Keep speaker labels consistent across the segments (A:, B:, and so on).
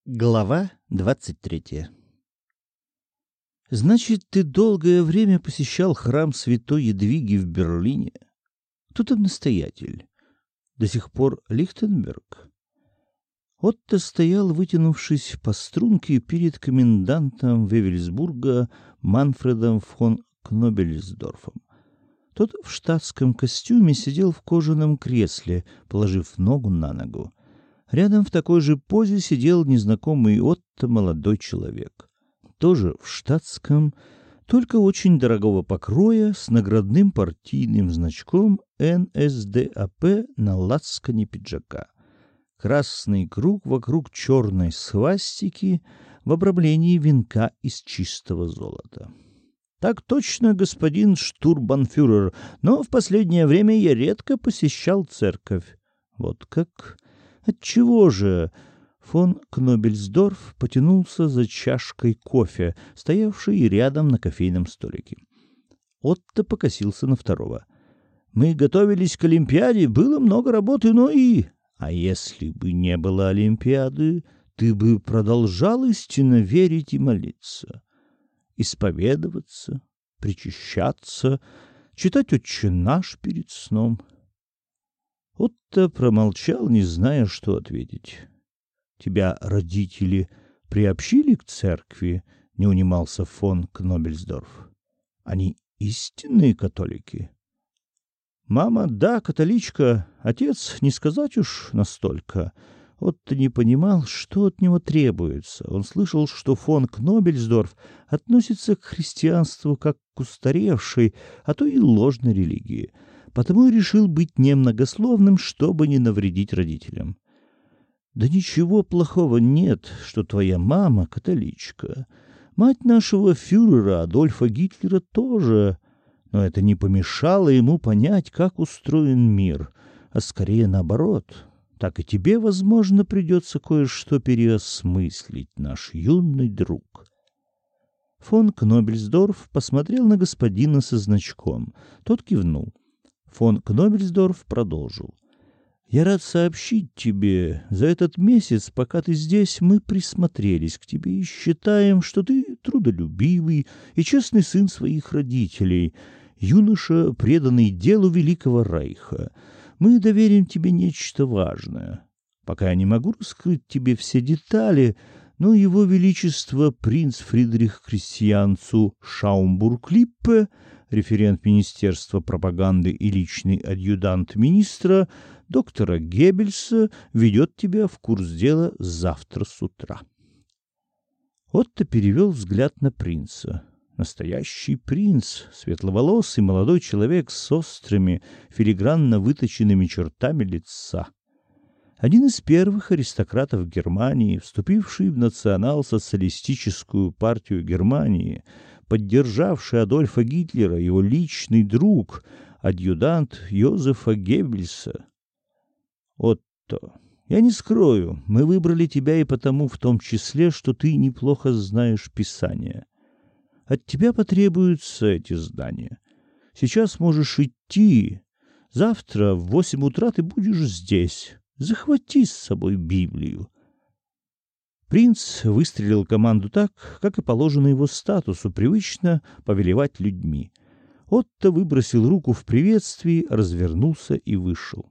A: Глава 23. Значит, ты долгое время посещал храм Святой Едвиги в Берлине? Кто там настоятель? До сих пор Лихтенберг? Отто стоял, вытянувшись по струнке перед комендантом Вевельсбурга Манфредом фон Кнобельсдорфом. Тот в штатском костюме сидел в кожаном кресле, положив ногу на ногу. Рядом в такой же позе сидел незнакомый Отто молодой человек. Тоже в штатском, только очень дорогого покроя, с наградным партийным значком НСДАП на лацкане пиджака. Красный круг вокруг черной свастики в обрамлении венка из чистого золота. «Так точно, господин штурбанфюрер, но в последнее время я редко посещал церковь». «Вот как? Отчего же?» Фон Кнобельсдорф потянулся за чашкой кофе, стоявшей рядом на кофейном столике. Отто покосился на второго. «Мы готовились к Олимпиаде, было много работы, но и... А если бы не было Олимпиады, ты бы продолжал истинно верить и молиться, исповедоваться, причащаться, читать «Отче наш» перед сном». Отто промолчал, не зная, что ответить. «Тебя родители приобщили к церкви?» — не унимался фон Кнобельсдорф. «Они истинные католики?» «Мама, да, католичка, отец, не сказать уж настолько». Отто не понимал, что от него требуется. Он слышал, что фон Кнобельсдорф относится к христианству как к устаревшей, а то и ложной религии. Потому и решил быть немногословным, чтобы не навредить родителям. «Да ничего плохого нет, что твоя мама католичка. Мать нашего фюрера Адольфа Гитлера тоже. Но это не помешало ему понять, как устроен мир, а скорее наоборот. Так и тебе, возможно, придется кое-что переосмыслить, наш юный друг». Фон Кнобельсдорф посмотрел на господина со значком. Тот кивнул. Фон Кнобельсдорф продолжил. «Я рад сообщить тебе, за этот месяц, пока ты здесь, мы присмотрелись к тебе и считаем, что ты трудолюбивый и честный сын своих родителей, юноша, преданный делу Великого Рейха. Мы доверим тебе нечто важное. Пока я не могу раскрыть тебе все детали, но его величество принц Фридрих Кристиан цу Шаумбург-Липпе, референт Министерства пропаганды и личный адъютант министра, доктора Геббельса, ведет тебя в курс дела завтра с утра». Отто перевел взгляд на принца. Настоящий принц, светловолосый молодой человек с острыми, филигранно выточенными чертами лица. Один из первых аристократов Германии, вступивший в национал-социалистическую партию Германии, поддержавший Адольфа Гитлера, его личный друг, адъютант Йозефа Геббельса. «Отто, я не скрою, мы выбрали тебя и потому в том числе, что ты неплохо знаешь Писание. От тебя потребуются эти знания. Сейчас можешь идти. Завтра в 8 утра ты будешь здесь. Захвати с собой Библию». Принц выстрелил команду так, как и положено его статусу, привычно повелевать людьми. Отто выбросил руку в приветствии, развернулся и вышел.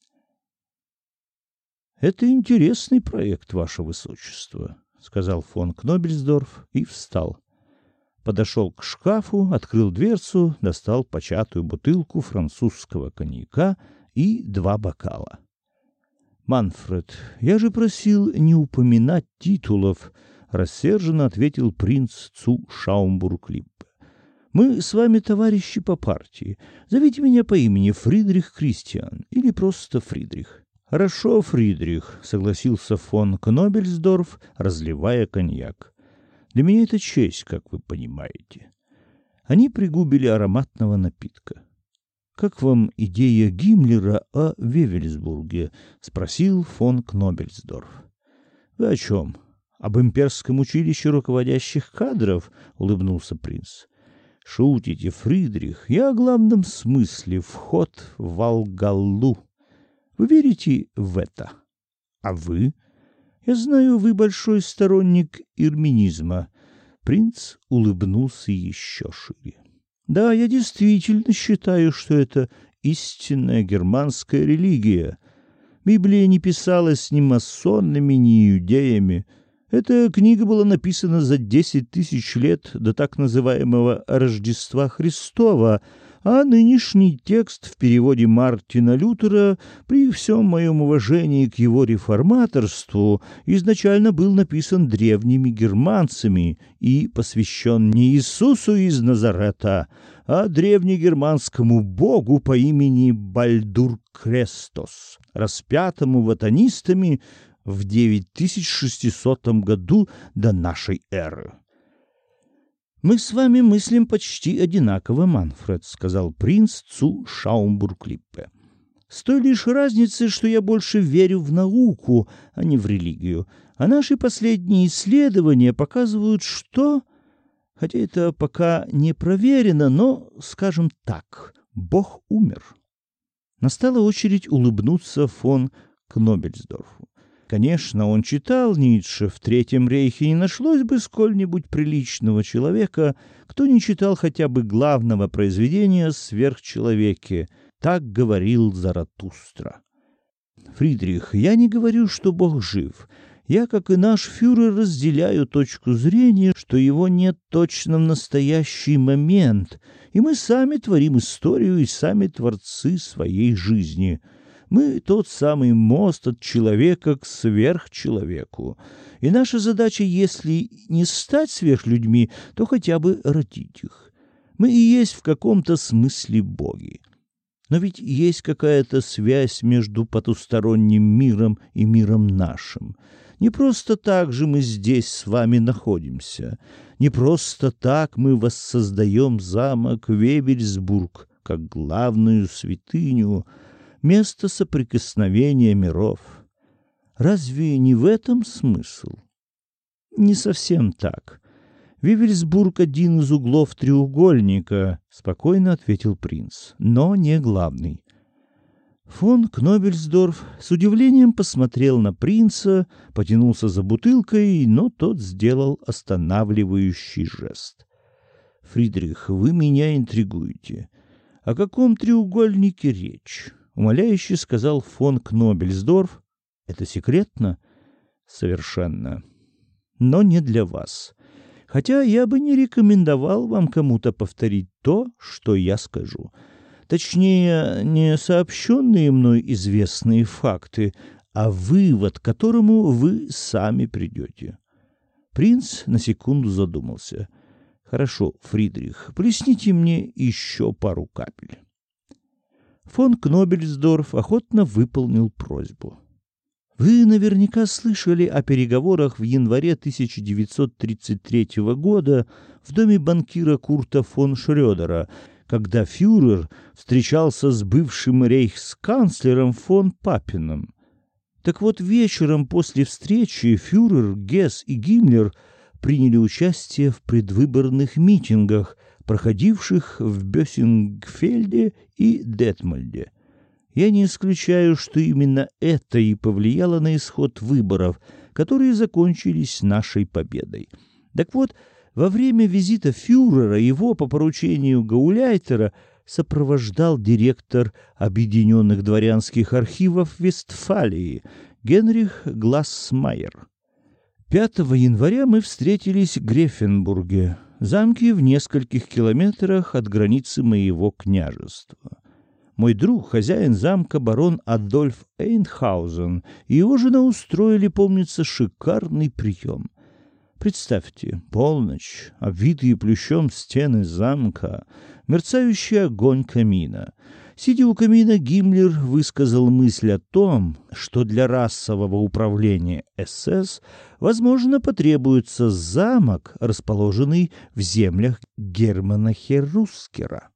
A: «Это интересный проект, ваше высочество», — сказал фон Кнобельсдорф и встал. Подошел к шкафу, открыл дверцу, достал початую бутылку французского коньяка и 2 бокала. «Манфред, я же просил не упоминать титулов», — рассерженно ответил принц цу Шаумбург-Липпе. «Мы с вами товарищи по партии. Зовите меня по имени Фридрих Кристиан или просто Фридрих». «Хорошо, Фридрих», — согласился фон Кнобельсдорф, разливая коньяк. «Для меня это честь, как вы понимаете». Они пригубили ароматного напитка. «Как вам идея Гиммлера о Вевельсбурге?» — спросил фон Кнобельсдорф. «Вы о чем? Об имперском училище руководящих кадров?» — улыбнулся принц. «Шутите, Фридрих, я о главном смысле вход в Валгаллу. Вы верите в это? А вы?» Я знаю, вы большой сторонник ирменизма. Принц улыбнулся еще шире. Да, я действительно считаю, что это истинная германская религия. Библия не писалась ни масонами, ни иудеями. Эта книга была написана за 10 тысяч лет до так называемого Рождества Христова, а нынешний текст в переводе Мартина Лютера, при всем моем уважении к его реформаторству, изначально был написан древними германцами и посвящен не Иисусу из Назарета, а древнегерманскому богу по имени Бальдур Крестос, распятому ватанистами в 9600 году до нашей эры. «Мы с вами мыслим почти одинаково, Манфред», — сказал принц цу Шаумбург-Липпе. «С той лишь разницей, что я больше верю в науку, а не в религию. А наши последние исследования показывают, что... Хотя это пока не проверено, но, скажем так, Бог умер». Настала очередь улыбнуться фон Кнобельсдорфу. Конечно, он читал Ницше, в Третьем рейхе не нашлось бы сколь-нибудь приличного человека, кто не читал хотя бы главного произведения «Сверхчеловеке». Так говорил Заратустра. Фридрих, я не говорю, что Бог жив. Я, как и наш фюрер, разделяю точку зрения, что его нет точно в настоящий момент, и мы сами творим историю и сами творцы своей жизни. Мы тот самый мост от человека к сверхчеловеку. И наша задача, если не стать сверхлюдьми, то хотя бы родить их. Мы и есть в каком-то смысле боги. Но ведь есть какая-то связь между потусторонним миром и миром нашим. Не просто так же мы здесь с вами находимся. Не просто так мы воссоздаем замок Вебельсбург как главную святыню, место соприкосновения миров. Разве не в этом смысл? Не совсем так. Вивельсбург — один из углов треугольника, спокойно ответил принц, но не главный. Фон Кнобельсдорф с удивлением посмотрел на принца, потянулся за бутылкой, но тот сделал останавливающий жест. Фридрих, вы меня интригуете. О каком треугольнике речь? Умоляюще сказал фон Кнобельсдорф. Это секретно? Совершенно. Но не для вас. Хотя я бы не рекомендовал вам кому-то повторить то, что я скажу. Точнее, не сообщенные мной известные факты, а вывод, к которому вы сами придете. Принц на секунду задумался. Хорошо, Фридрих, плесните мне еще пару капель. Фон Кнобельсдорф охотно выполнил просьбу. Вы наверняка слышали о переговорах в январе 1933 года в доме банкира Курта фон Шрёдера, когда фюрер встречался с бывшим рейхсканцлером фон Папеном. Так вот, вечером после встречи фюрер, Гесс и Гиммлер приняли участие в предвыборных митингах, проходивших в Бёсингфельде и Детмольде. Я не исключаю, что именно это и повлияло на исход выборов, которые закончились нашей победой. Так вот, во время визита фюрера его по поручению Гауляйтера сопровождал директор Объединенных дворянских архивов Вестфалии Генрих Глассмайер. 5 января мы встретились в Грефенбурге, замке в нескольких километрах от границы моего княжества. Мой друг, хозяин замка барон Адольф Эйнхаузен, и его жена устроили, помнится, шикарный прием. Представьте, полночь, обвитые плющом стены замка, мерцающий огонь камина. Сидя у камина, Гиммлер высказал мысль о том, что для расового управления СС, возможно, потребуется замок, расположенный в землях Германа Херускера.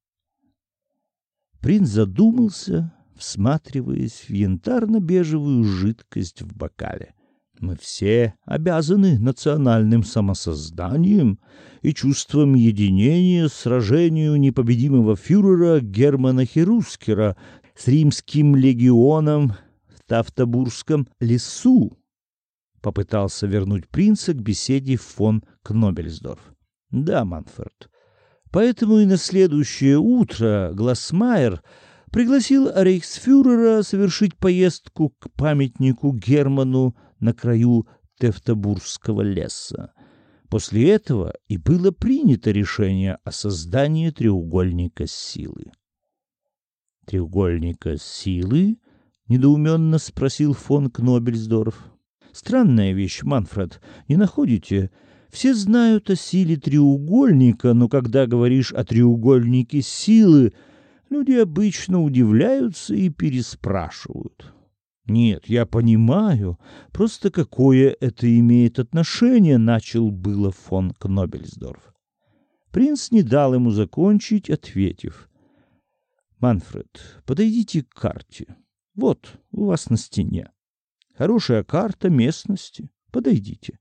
A: Принц задумался, всматриваясь в янтарно-бежевую жидкость в бокале. Мы все обязаны национальным самосозданием и чувством единения сражению непобедимого фюрера Германа Херускера с римским легионом в Тавтобурском лесу. Попытался вернуть принца к беседе фон Кнобельсдорф. Да, Манфред. Поэтому и на следующее утро Глассмайер пригласил рейхсфюрера совершить поездку к памятнику Герману на краю Тевтобургского леса. После этого и было принято решение о создании треугольника силы. «Треугольника силы?» — недоуменно спросил фон Кнобельсдорф. «Странная вещь, Манфред, не находите? Все знают о силе треугольника, но когда говоришь о треугольнике силы, люди обычно удивляются и переспрашивают». «Нет, я понимаю. Просто какое это имеет отношение?» — начал было фон Кнобельсдорф. Принц не дал ему закончить, ответив: «Манфред, подойдите к карте. Вот, у вас на стене. Хорошая карта местности. Подойдите».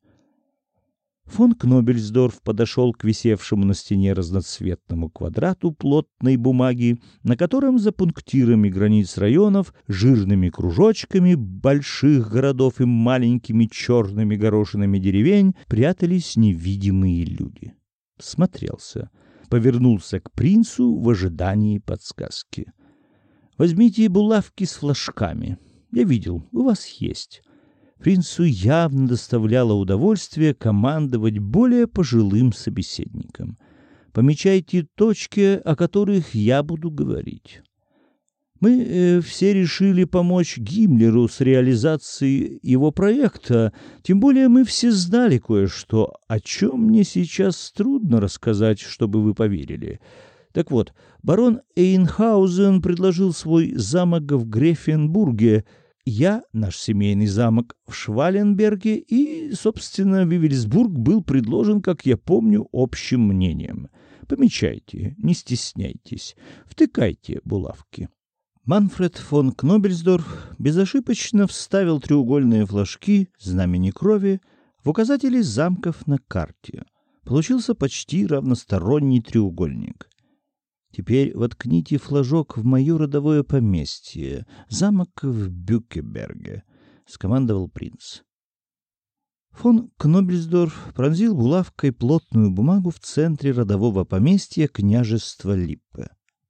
A: Фон Кнобельсдорф подошел к висевшему на стене разноцветному квадрату плотной бумаги, на котором за пунктирами границ районов, жирными кружочками больших городов и маленькими черными горошинами деревень прятались невидимые люди. Смотрелся, повернулся к принцу в ожидании подсказки. «Возьмите булавки с флажками. Я видел, у вас есть». Принцу явно доставляло удовольствие командовать более пожилым собеседником. «Помечайте точки, о которых я буду говорить. Мы все решили помочь Гиммлеру с реализацией его проекта, тем более мы все знали кое-что, о чем мне сейчас трудно рассказать, чтобы вы поверили. Так вот, барон Эйнхаузен предложил свой замок в Грефенбурге, я — наш семейный замок в Шваленберге, и, собственно, Вивельсбург был предложен, как я помню, общим мнением. Помечайте, не стесняйтесь, втыкайте булавки». Манфред фон Кнобельсдорф безошибочно вставил треугольные флажки знамени крови в указатели замков на карте. Получился почти равносторонний треугольник. «Теперь воткните флажок в мое родовое поместье, замок в Бюкеберге», — скомандовал принц. Фон Кнобельсдорф пронзил булавкой плотную бумагу в центре родового поместья княжества Липпе.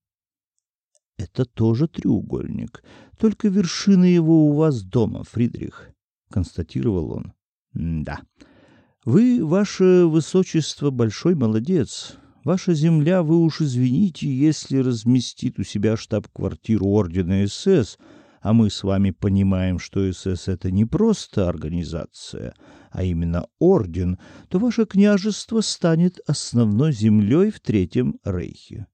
A: «Это тоже треугольник, только вершина его у вас дома, Фридрих», — констатировал он. «Да. Вы, ваше высочество, большой молодец. Ваша земля, вы уж извините, если разместит у себя штаб-квартиру ордена СС, а мы с вами понимаем, что СС — это не просто организация, а именно орден, то ваше княжество станет основной землей в Третьем Рейхе».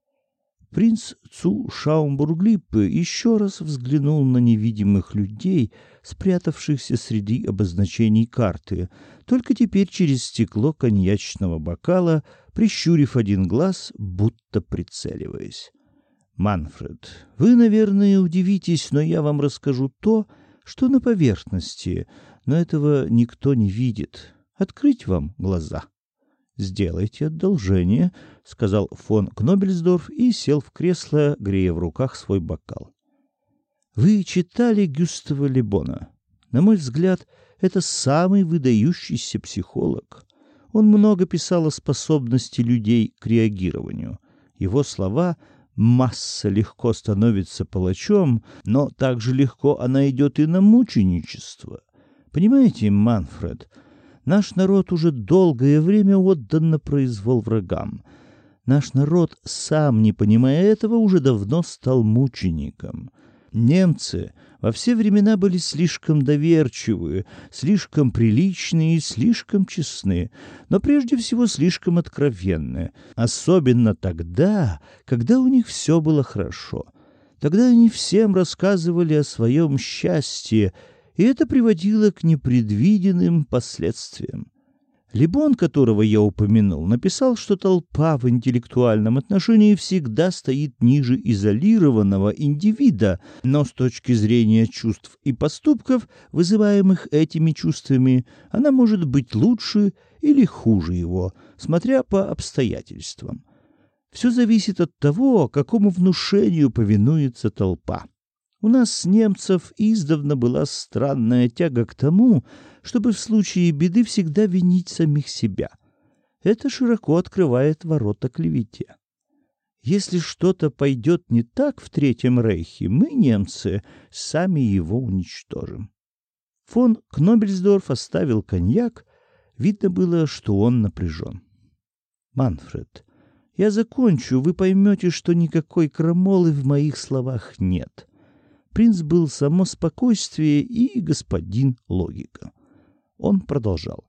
A: Принц Цу Шаумбург-Липпе еще раз взглянул на невидимых людей, спрятавшихся среди обозначений карты, только теперь через стекло коньячного бокала, прищурив один глаз, будто прицеливаясь. «Манфред, вы, наверное, удивитесь, но я вам расскажу то, что на поверхности, но этого никто не видит. Открыть вам глаза?» «Сделайте одолжение», — сказал фон Кнобельсдорф и сел в кресло, грея в руках свой бокал. «Вы читали Гюстава Ле Бона? На мой взгляд, это самый выдающийся психолог. Он много писал о способности людей к реагированию. Его слова: «Масса легко становится палачом, но так же легко она идет и на мученичество». Понимаете, Манфред, наш народ уже долгое время отдан на произвол врагам. Наш народ, сам не понимая этого, уже давно стал мучеником. Немцы во все времена были слишком доверчивы, слишком приличны и слишком честны, но прежде всего слишком откровенны, особенно тогда, когда у них все было хорошо. Тогда они всем рассказывали о своем счастье, и это приводило к непредвиденным последствиям. Ле Бон, которого я упомянул, написал, что толпа в интеллектуальном отношении всегда стоит ниже изолированного индивида, но с точки зрения чувств и поступков, вызываемых этими чувствами, она может быть лучше или хуже его, смотря по обстоятельствам. Все зависит от того, какому внушению повинуется толпа. У нас, немцев, издавна была странная тяга к тому, чтобы в случае беды всегда винить самих себя. Это широко открывает ворота клевете. Если что-то пойдет не так в Третьем Рейхе, мы, немцы, сами его уничтожим. Фон Кнобельсдорф оставил коньяк. Видно было, что он напряжен. «Манфред, я закончу, вы поймете, что никакой крамолы в моих словах нет». Принц был само спокойствие и господин логика. Он продолжал.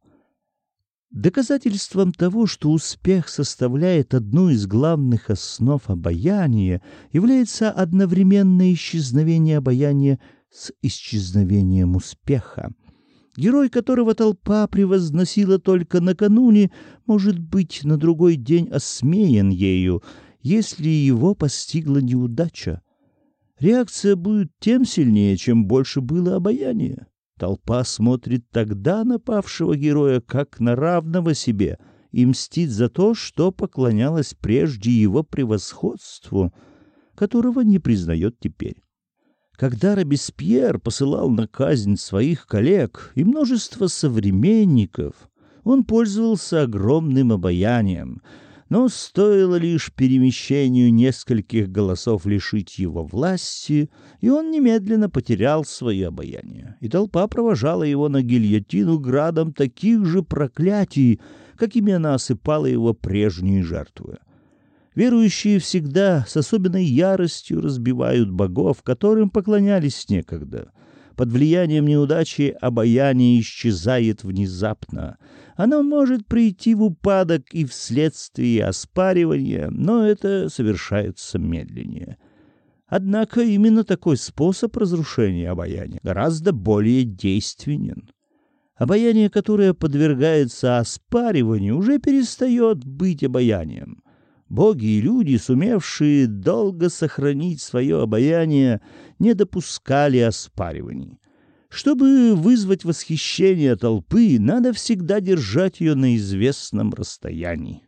A: Доказательством того, что успех составляет одну из главных основ обаяния, является одновременное исчезновение обаяния с исчезновением успеха. Герой, которого толпа превозносила только накануне, может быть на другой день осмеян ею, если его постигла неудача. Реакция будет тем сильнее, чем больше было обаяния. Толпа смотрит тогда на павшего героя как на равного себе и мстит за то, что поклонялась прежде его превосходству, которого не признает теперь. Когда Робеспьер посылал на казнь своих коллег и множество современников, он пользовался огромным обаянием, но стоило лишь перемещению нескольких голосов лишить его власти, и он немедленно потерял свое обаяние, и толпа провожала его на гильотину градом таких же проклятий, какими она осыпала его прежние жертвы. Верующие всегда с особенной яростью разбивают богов, которым поклонялись некогда. Под влиянием неудачи обаяние исчезает внезапно. Оно может прийти в упадок и вследствие оспаривания, но это совершается медленнее. Однако именно такой способ разрушения обаяния гораздо более действенен. Обаяние, которое подвергается оспариванию, уже перестает быть обаянием. Боги и люди, сумевшие долго сохранить свое обаяние, не допускали оспариваний. Чтобы вызвать восхищение толпы, надо всегда держать ее на известном расстоянии.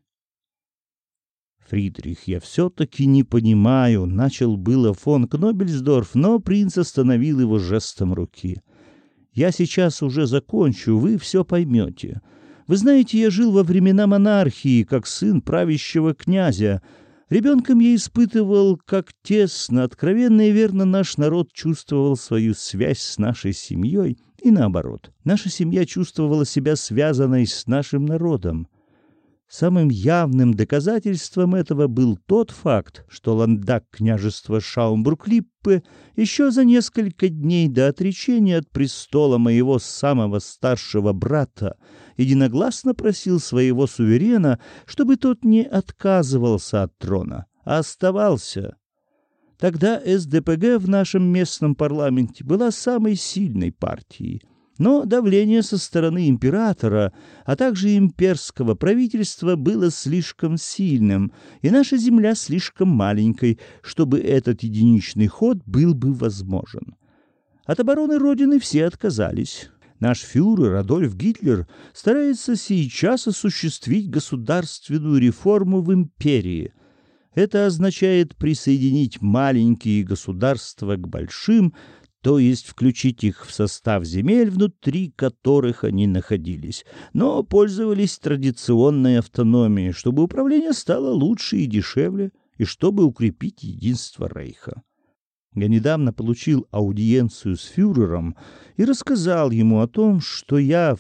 A: «Фридрих, я все-таки не понимаю», — начал было фон Кнобельсдорф, но принц остановил его жестом руки. «Я сейчас уже закончу, вы все поймете. Вы знаете, я жил во времена монархии, как сын правящего князя. Ребенком я испытывал, как тесно, откровенно и верно наш народ чувствовал свою связь с нашей семьей, и наоборот. Наша семья чувствовала себя связанной с нашим народом. Самым явным доказательством этого был тот факт, что ландак княжества Шаумбург-Липпе еще за несколько дней до отречения от престола моего самого старшего брата единогласно просил своего суверена, чтобы тот не отказывался от трона, а оставался. Тогда СДПГ в нашем местном парламенте была самой сильной партией. Но давление со стороны императора, а также имперского правительства было слишком сильным, и наша земля слишком маленькой, чтобы этот единичный ход был бы возможен. От обороны Родины все отказались. Наш фюрер Адольф Гитлер старается сейчас осуществить государственную реформу в империи. Это означает присоединить маленькие государства к большим, то есть включить их в состав земель, внутри которых они находились, но пользовались традиционной автономией, чтобы управление стало лучше и дешевле, и чтобы укрепить единство Рейха. Я недавно получил аудиенцию с фюрером и рассказал ему о том, что я в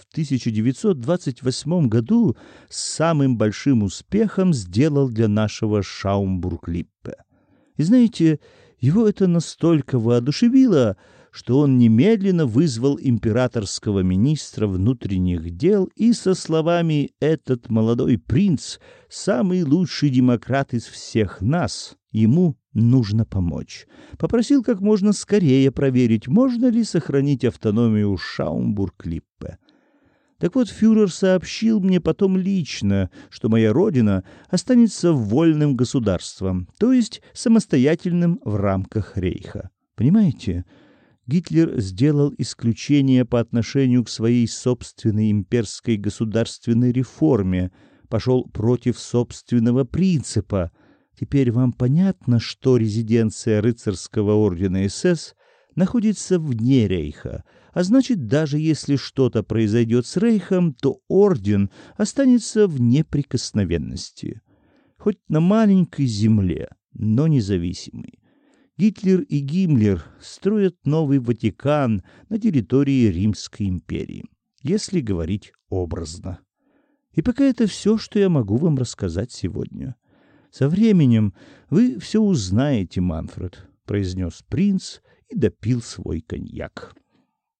A: 1928 году с самым большим успехом сделал для нашего Шаумбург-Липпе. И знаете, его это настолько воодушевило, что он немедленно вызвал императорского министра внутренних дел и со словами «Этот молодой принц – самый лучший демократ из всех нас, ему нужно помочь», попросил как можно скорее проверить, можно ли сохранить автономию Шаумбург-Липпе. Так вот, фюрер сообщил мне потом лично, что моя родина останется вольным государством, то есть самостоятельным в рамках Рейха. Понимаете, Гитлер сделал исключение по отношению к своей собственной имперской государственной реформе, пошел против собственного принципа. Теперь вам понятно, что резиденция рыцарского ордена СС находится вне Рейха, а значит, даже если что-то произойдет с Рейхом, то орден останется в неприкосновенности. Хоть на маленькой земле, но независимый. Гитлер и Гиммлер строят новый Ватикан на территории Римской империи, если говорить образно. И пока это все, что я могу вам рассказать сегодня. Со временем вы все узнаете, Манфред, — произнес принц и допил свой коньяк.